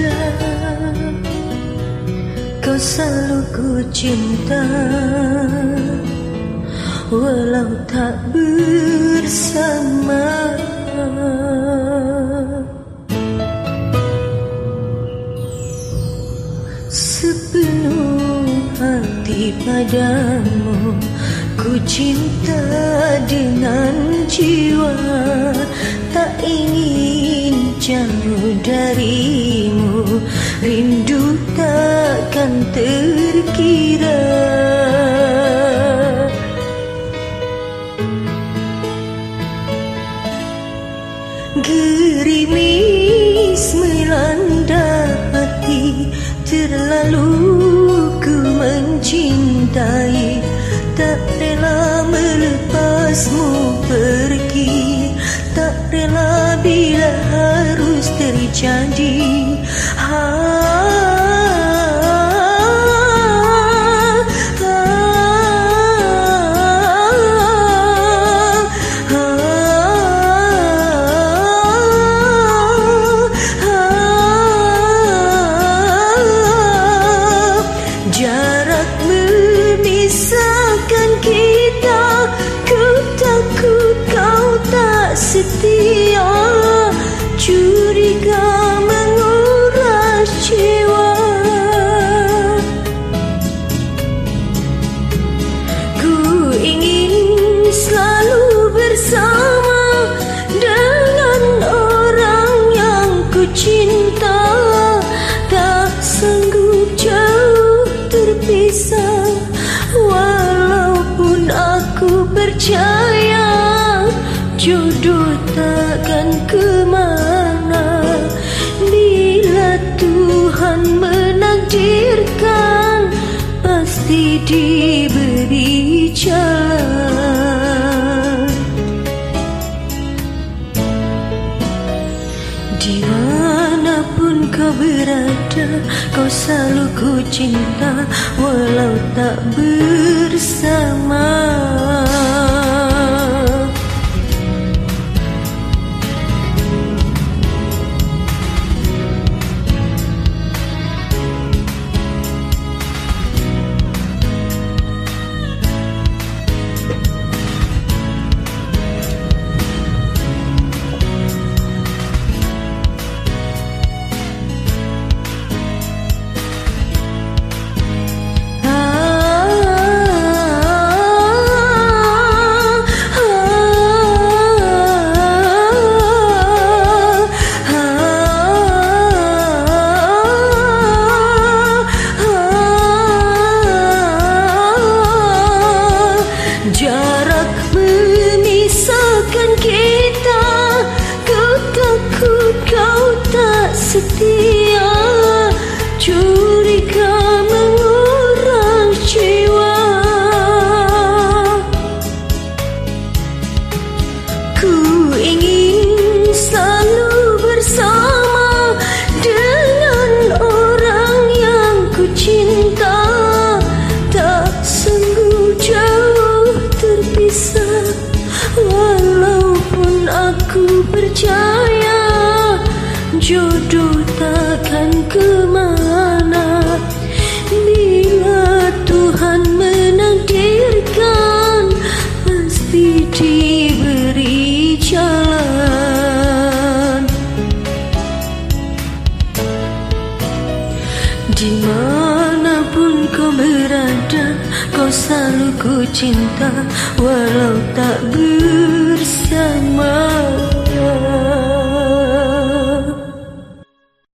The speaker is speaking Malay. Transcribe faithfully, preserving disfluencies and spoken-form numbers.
ada, kau selalu ku cinta, walau tak bersama. Sepenuh hati padamu, ku cinta dengan jiwa, tak ingin jauh darimu, rindu takkan terkira. Gerimis melanda hati, terlalu ku mencintai, tak rela melepasmu pergi, tak rela bila harus terjadi. Ha, jarak memisahkan kita, ku takut kau tak setia, curiga menguras jiwa. Ku ingin selalu bersama dengan orang yang ku cinta, tak sanggup jauh terpisah, walaupun aku percaya jodoh takkan kemana. Bila Tuhan menakdirkan, pasti diberi jalan. Dimanapun kau berada, kau selalu ku cinta, walau tak bersama. Jarak memisahkan kita, ku takut kau tak setia, curiga menguras jiwa. Ku ingin selalu bersama dengan orang yang ku cinta, tak sanggup jauh terpisah, walaupun aku percaya jodoh takkan kemana. Bila Tuhan menakdirkan, pasti diberi jalan. Dimanapun kau berada, kau selalu ku cinta, walau tak bersama.